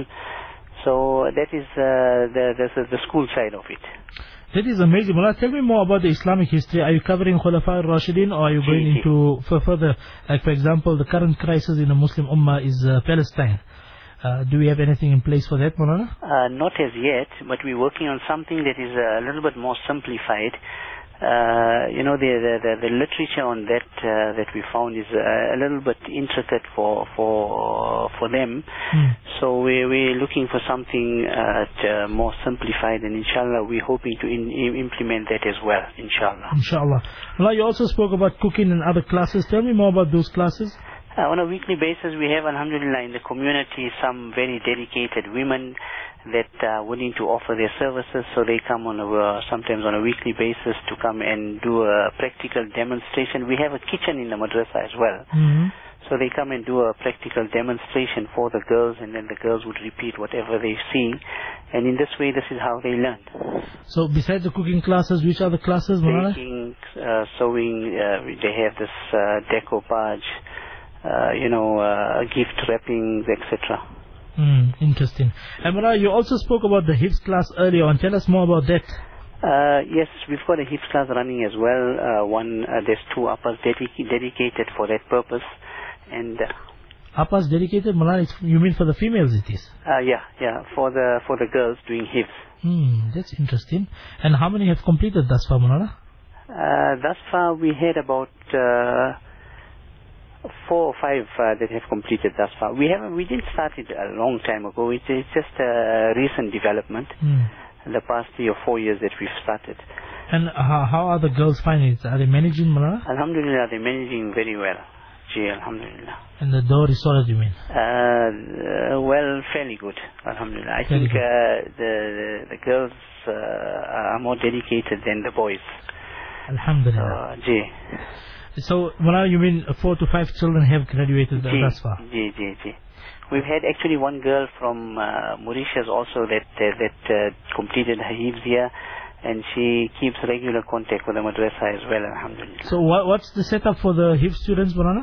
So that is uh, the, the the school side of it. That is amazing. Mullah, tell me more about the Islamic history. Are you covering Khulafa al-Rashidin, or are you going into further, like for example, the current crisis in the Muslim Ummah is uh, Palestine. Uh, do we have anything in place for that, Maulana? Uh, not as yet, but we're working on something that is a little bit more simplified. Uh, you know, the, the the the literature on that uh, that we found is a, a little bit intricate for for for them. Mm. So we we're looking for something uh, more simplified, and inshallah we're hoping to in, implement that as well. Inshallah. Inshallah. Well, you also spoke about cooking and other classes. Tell me more about those classes. Uh, on a weekly basis, we have, alhamdulillah, in the community some very dedicated women that are willing to offer their services. So they come on a, uh, sometimes on a weekly basis to come and do a practical demonstration. We have a kitchen in the madrasa as well. Mm-hmm. So they come and do a practical demonstration for the girls, and then the girls would repeat whatever they see. And in this way, this is how they learn. So besides the cooking classes, which other classes, Maulana? Baking, uh, sewing, uh, they have this uh, decoupage. Uh, you know, uh, gift wrappings, et cetera. Mm, interesting. And Mullah, you also spoke about the Hifz class earlier on. Tell us more about that. Uh, yes, we've got a Hifz class running as well. Uh, one, uh, there's two uppers dedic- dedicated for that purpose. And uh, uppers dedicated, Mullah, you mean for the females it is? Uh, yeah, yeah, for the for the girls doing Hifz. Hmm, that's interesting. And how many have completed thus far, Mullah? Uh, thus far we had about Uh, Four or five uh, that have completed thus far. We haven't. We didn't start it a long time ago. It's, it's just a recent development. Mm. In the past three or four years that we've started. And how, how are the girls finding it? Are they managing, Mullah? Alhamdulillah, they're managing very well. Gee, alhamdulillah. And the door is solid, you mean? Uh, uh, well, fairly good. Alhamdulillah. I fairly think uh, the, the the girls uh, are more dedicated than the boys. Alhamdulillah. Uh, gee. So, Mullah, you mean four to five children have graduated Ji, thus far? Ji, ji, ji. We've had actually one girl from uh, Mauritius also that uh, that uh, completed her Hifz here, and she keeps regular contact with the madrasa as well, alhamdulillah. So, what, what's the setup for the Hifz students, Maulana?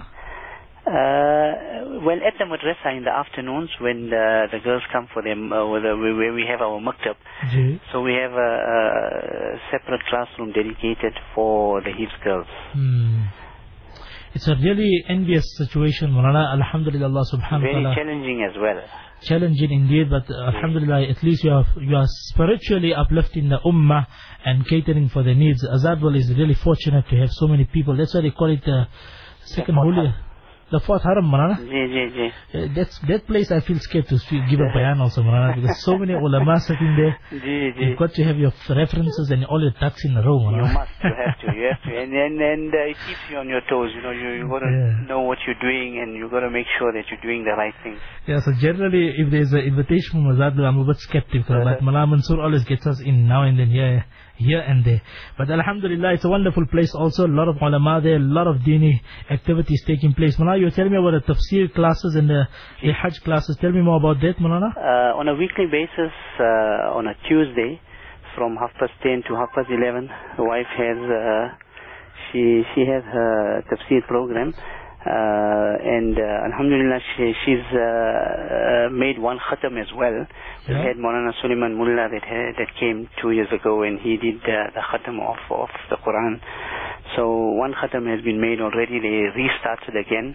Uh, well, at the madrasa in the afternoons when the, the girls come for them, uh, where, where we have our maktab, Ji. So we have a, a separate classroom dedicated for the Hifz girls. Hmm. It's a really envious situation, Maulana. Alhamdulillah, Allah subhanahu wa ta'ala. Very challenging as well. Challenging indeed, but uh, Alhamdulillah, at least you are, you are spiritually uplifting the Ummah and catering for their needs. Azadwal is really fortunate to have so many people. That's why they call it the second holy. The fourth Haram, Maulana. Ji, ji, ji. Uh, that's, that place I feel scared to speak, give a bayan also, Maulana, because so many ulama sitting there. Ji, ji. You've got to have your references and all your ducks in a row, Maulana. You must, you have to, you have to. And and, and uh, it keeps you on your toes, you know, you, you got to Yeah. know what you're doing and you got to make sure that you're doing the right things. Yeah, so generally, if there's an invitation from Azad, I'm a bit skeptical, but Maulana Mansoor always gets us in now and then, here, here and there. But Alhamdulillah, it's a wonderful place also, a lot of ulama there, a lot of dini activities taking place. Maulana, you were telling me about the tafsir classes and the, the hajj classes. Tell me more about that, Maulana. Uh, on a weekly basis, uh, on a Tuesday, from half past ten to half past eleven, the wife has, uh, she, she has her tafsir program. Uh, and uh, Alhamdulillah, she, she's uh, uh, made one khatam as well. We Yeah. had Maulana Suleiman Mullah that had, that came two years ago, and he did uh, the khatam of, of the Quran. So one khatam has been made already. They restarted again.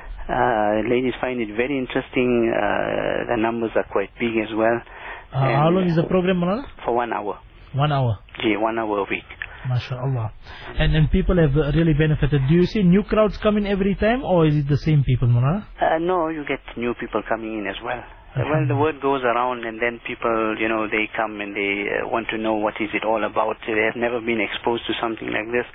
Uh, ladies find it very interesting. Uh, the numbers are quite big as well. Uh, how long is the program, Maulana? For one hour. One hour. Gee, one hour a week. MashaAllah. And and people have uh, really benefited. Do you see new crowds coming every time, or is it the same people, Maulana? Uh, no, you get new people coming in as well. Uh, well, the word goes around, and then people, you know, they come and they uh, want to know what is it all about. They have never been exposed to something like this.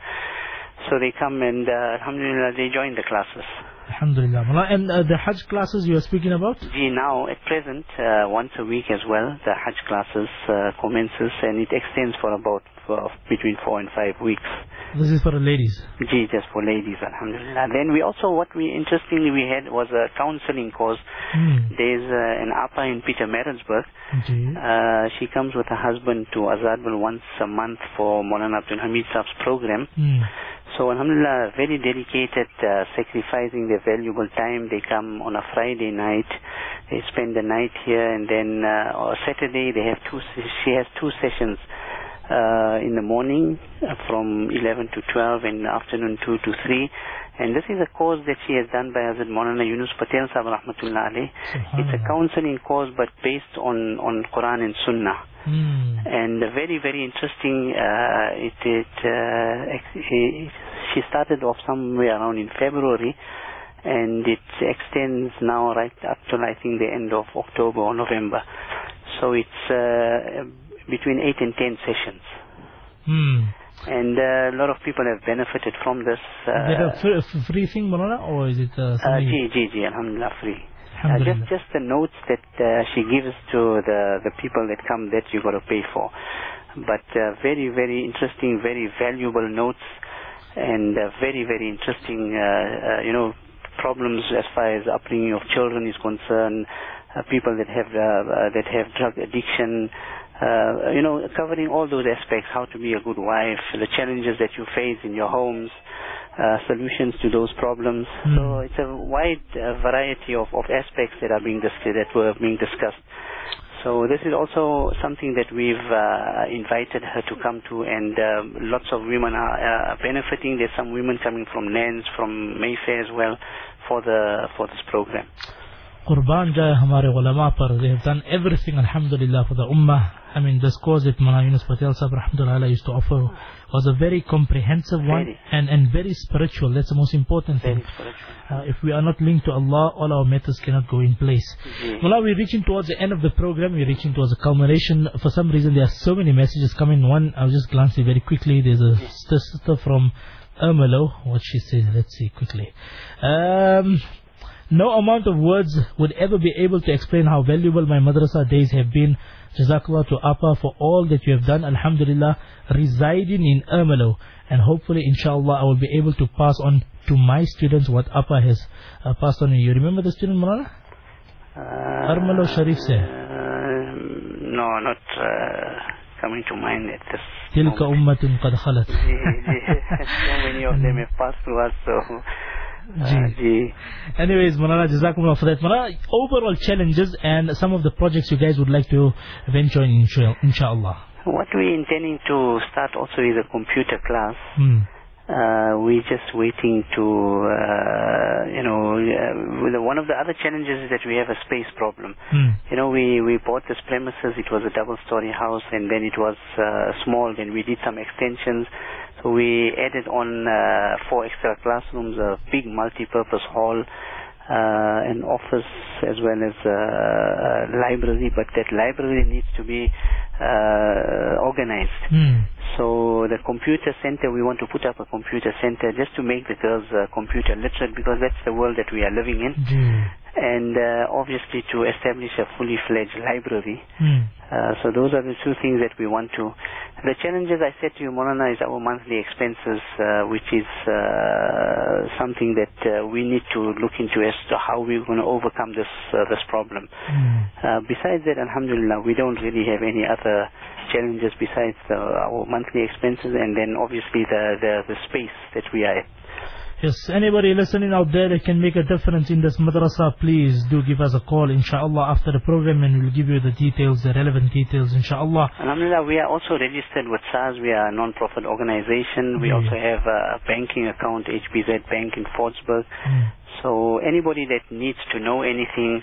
So they come and, uh, alhamdulillah, they join the classes. Alhamdulillah. Maulana. And uh, the hajj classes you are speaking about? Gee, now, at present, uh, once a week as well, the hajj classes uh, commences, and it extends for about uh, between four and five weeks. This is for the ladies. Gee, just for ladies, alhamdulillah. Then we also, what we, interestingly, we had was a counseling course. Hmm. There's uh, an Appa in Peter Maritzburg. Okay. Uh, she comes with her husband to Azadbal once a month for Maulana Abdul Hamid Saab's program. Hmm. So alhamdulillah, very dedicated, uh, sacrificing their valuable time. They come on a Friday night. They spend the night here, and then uh, on Saturday they have two, she has two sessions. Uh, in the morning uh, from eleven to twelve, and in the afternoon two to three. And this is a course that she has done by Hazrat Maulana Yunus Patel Sahib Rahmatullah Alayh. It's a counseling course, but based on, on Quran and Sunnah. Hmm. And uh, very, very interesting. Uh, it, it, uh, ex- she started off somewhere around in February, and it extends now right up till I think the end of October or November. So it's uh, between eight and ten sessions. Hmm. And uh, a lot of people have benefited from this. Uh, Is that a f- free thing, Maulana, or is it uh, uh, something? G, G, G, alhamdulillah, free. Uh, Alhamdulillah. just, just the notes that uh, she gives to the, the people that come, that you got to pay for. But uh, very, very interesting, very valuable notes, and uh, very, very interesting, uh, uh, you know, problems as far as upbringing of children is concerned. Uh, people that have uh, uh, that have drug addiction. Uh, you know, covering all those aspects, how to be a good wife, the challenges that you face in your homes, uh, solutions to those problems. Mm. So it's a wide uh, variety of, of aspects that are being discussed, that were being discussed. So this is also something that we've uh, invited her to come to, and uh, lots of women are uh, benefiting. There's some women coming from Nans, from Mayfair as well, for the for this program. Qurban jaya hamare ulama par. They have done everything, alhamdulillah, for the ummah. I mean, this course that Maulana Yunus Patel Sahib Rahmatullah used to offer was a very comprehensive one, Very. and, and very spiritual. That's the most important Very thing. spiritual. Uh, if we are not linked to Allah, all our matters cannot go in place. Yes. Mullah, we're reaching towards the end of the program. We're reaching towards a culmination. For some reason, there are so many messages coming. One, I'll just glance it very quickly. There's a sister, sister from Ermelo. What she says, let's see quickly. Um... No amount of words would ever be able to explain how valuable my madrasa days have been. Jazakallah to Appa for all that you have done. Alhamdulillah, residing in Ermelo. And hopefully, inshallah, I will be able to pass on to my students what Appa has uh, passed on. You remember the student, Maulana? Uh, Ermelo Sharif se. Uh, no, not uh, coming to mind at this Tilka moment. ummatun qad khalat. So many of them have passed through us, so... Uh, gee. Anyways, Maulana, Jazakumullah for that. Maulana, overall challenges and some of the projects you guys would like to venture in, inshallah. What we're intending to start also is a computer class. Hmm. Uh, we're just waiting to, uh, you know, uh, one of the other challenges is that we have a space problem. Mm. You know, we, we bought this premises, it was a double-story house, and then it was uh, small, then we did some extensions. So we added on uh, four extra classrooms, a big multi-purpose hall, uh, an office, as well as a, a library, but that library needs to be uh, organized. Mm. So the computer center, we want to put up a computer center just to make the girls uh, computer literate, because that's the world that we are living in. Mm. And uh, obviously to establish a fully fledged library. Mm. Uh, so those are the two things that we want to. The challenges I said to you, Maulana, is our monthly expenses, uh, which is uh, something that uh, we need to look into as to how we're going to overcome this uh, this problem. Mm. Uh, besides that, alhamdulillah, we don't really have any other challenges besides uh, our monthly expenses, and then obviously the, the, the space that we are at. Yes, anybody listening out there that can make a difference in this madrasa, please do give us a call, inshallah, after the program, and we'll give you the details, the relevant details, inshallah. Alhamdulillah, we are also registered with SARS. We are a non-profit organization. We Mm. also have a banking account, H B Z Bank in Fordsburg. Mm. So anybody that needs to know anything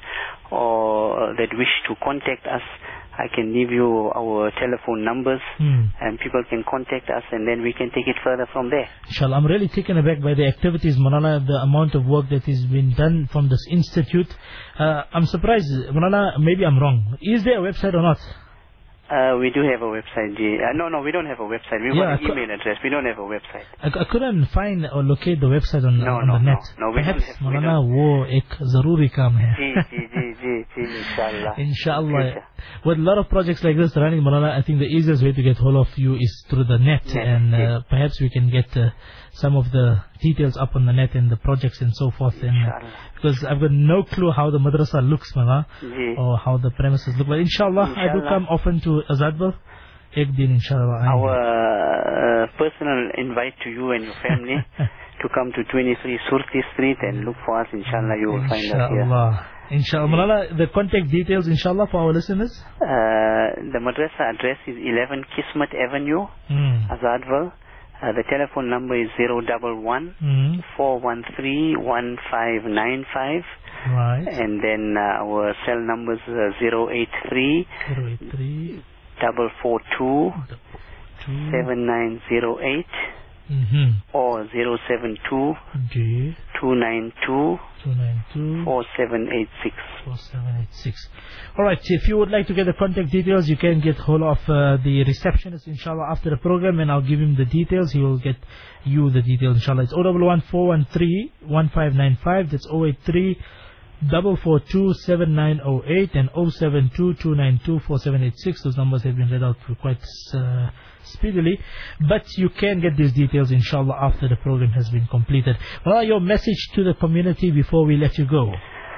or that wish to contact us, I can leave you our telephone numbers, Mm. and people can contact us, and then we can take it further from there. Inshallah, I'm really taken aback by the activities, Maulana, the amount of work that is being done from this institute. Uh, I'm surprised, Maulana, maybe I'm wrong. Is there a website or not? Uh, we do have a website. G. Uh, no, no, we don't have a website. We've Yeah, got an email address. We don't have a website. I, I couldn't find or locate the website on, No, on no, the net. no, no, we don't Perhaps, have- we Maulana, wo ek zaruri kaam hai. G, G, G, G, G, inshallah. Inshallah. Future. With a lot of projects like this running, Maulana, I think the easiest way to get hold of you is through the net, Net, and uh, yes. perhaps we can get uh, some of the details up on the net and the projects and so forth. And uh, Inshallah. because I've got no clue how the madrasa looks, Maulana, G. or how the premises look. But inshallah, I do Inshallah. come often to Azadbal. Ek din, inshallah. Our uh, personal invite to you and your family to come to twenty-three Surti Street and look for us, inshallah, you will find us here. Inshallah. Inshallah. Maulana, the contact details, inshallah, for our listeners. Uh, the madrasa address is eleven Kismet Avenue, Mm. Azadwal. Uh, the telephone number is zero one one, Mm. four one three, one five nine five. Right. And then uh, our cell number is uh, zero eight three, zero eight three, four four two, two, seven nine zero eight mm-hmm. or zero seven two, G, two nine two, two nine two, four seven eight six. four seven eight six. Alright, if you would like to get the contact details, you can get hold of uh, the receptionist, inshallah, after the program, and I'll give him the details. He will get you the details, inshallah. It's zero one one, four one three, one five nine five. That's zero eight three, four four two, seven nine zero eight and zero seven two, two nine two, four seven eight six. Those numbers have been read out quite uh, speedily, but you can get these details, inshallah, after the program has been completed. Well, your message to the community before we let you go.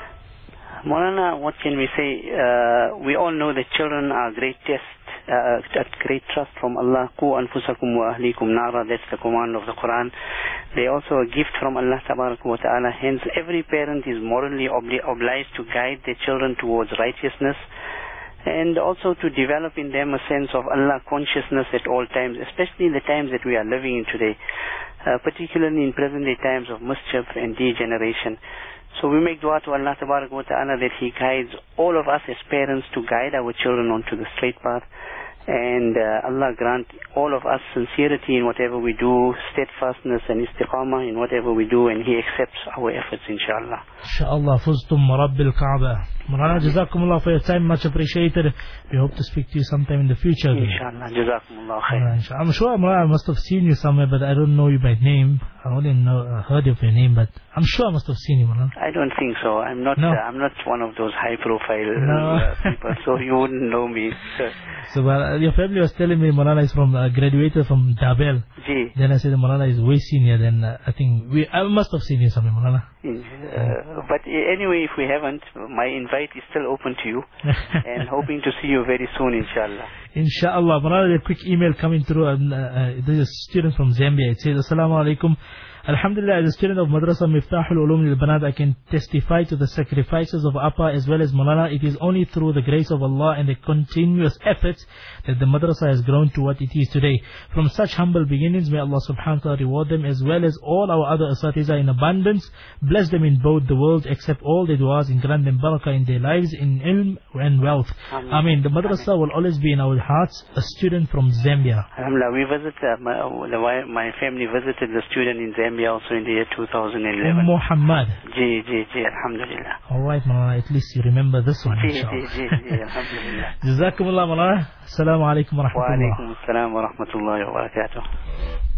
Maulana, what can we say? Uh, we all know that children are great test, uh, at great trust from Allah. Qu anfusakum wa ahlikum nara. That's the command of the Quran. They also a gift from Allah Tabarak wa Ta'ala. Hence, every parent is morally obli obliged to guide their children towards righteousness, and also to develop in them a sense of Allah consciousness at all times, especially in the times that we are living in today, uh, particularly in present-day times of mischief and degeneration. So we make dua to Allah Tabarak wa Ta'ala that He guides all of us as parents to guide our children onto the straight path. And uh, Allah grant all of us sincerity in whatever we do, steadfastness and istiqamah in whatever we do, and He accepts our efforts, inshallah. Inshallah, fuztum rabbil Kaaba. Maulana, jazakumullah for your time, much appreciated. We hope to speak to you sometime in the future. Inshallah, jazakumullah khair. Alright, I'm sure Maulana, I must have seen you somewhere, but I don't know you by name. I only know, uh, heard of your name, but I'm sure I must have seen you, Maulana. I don't think so. I'm not. No. Uh, I'm not one of those high-profile No. uh, people, so you wouldn't know me. So, well, uh, your family was telling me Maulana is from uh, graduated from Dabel. Gee. Then I said Maulana is way senior. Then uh, I think we I must have seen you somewhere, Maulana. Uh, but anyway, if we haven't, my invite is still open to you, and hoping to see you very soon, inshallah. Inshallah. Maulana, a quick email coming through. Um, uh, uh, this is a student from Zambia. It says, Assalamu alaikum. Alhamdulillah, as a student of Madrasa Miftahul Ulum Lil Banat, I can testify to the sacrifices of Appa as well as Maulana. It is only through the grace of Allah and the continuous efforts that the Madrasa has grown to what it is today. From such humble beginnings, may Allah subhanahu wa ta'ala reward them as well as all our other asatiza in abundance. Bless them in both the worlds, accept all their du'as and grant them barakah in their lives, in ilm and wealth. Amen. Ameen. The Madrasa will always be in our hearts. A student from Zambia. Alhamdulillah, we visited, uh, my, my family visited the student in Zambia also in the year two thousand eleven. Muhammad. Ji, ji, ji, alhamdulillah. Alright, Malana, at least you remember this one. Ji, ji, ji, ji, alhamdulillah. Jazakumullah, Malana. Assalamu alaikum wa rahmatullah. Wa alaikum assalam wa rahmatullahi wa barakatuh.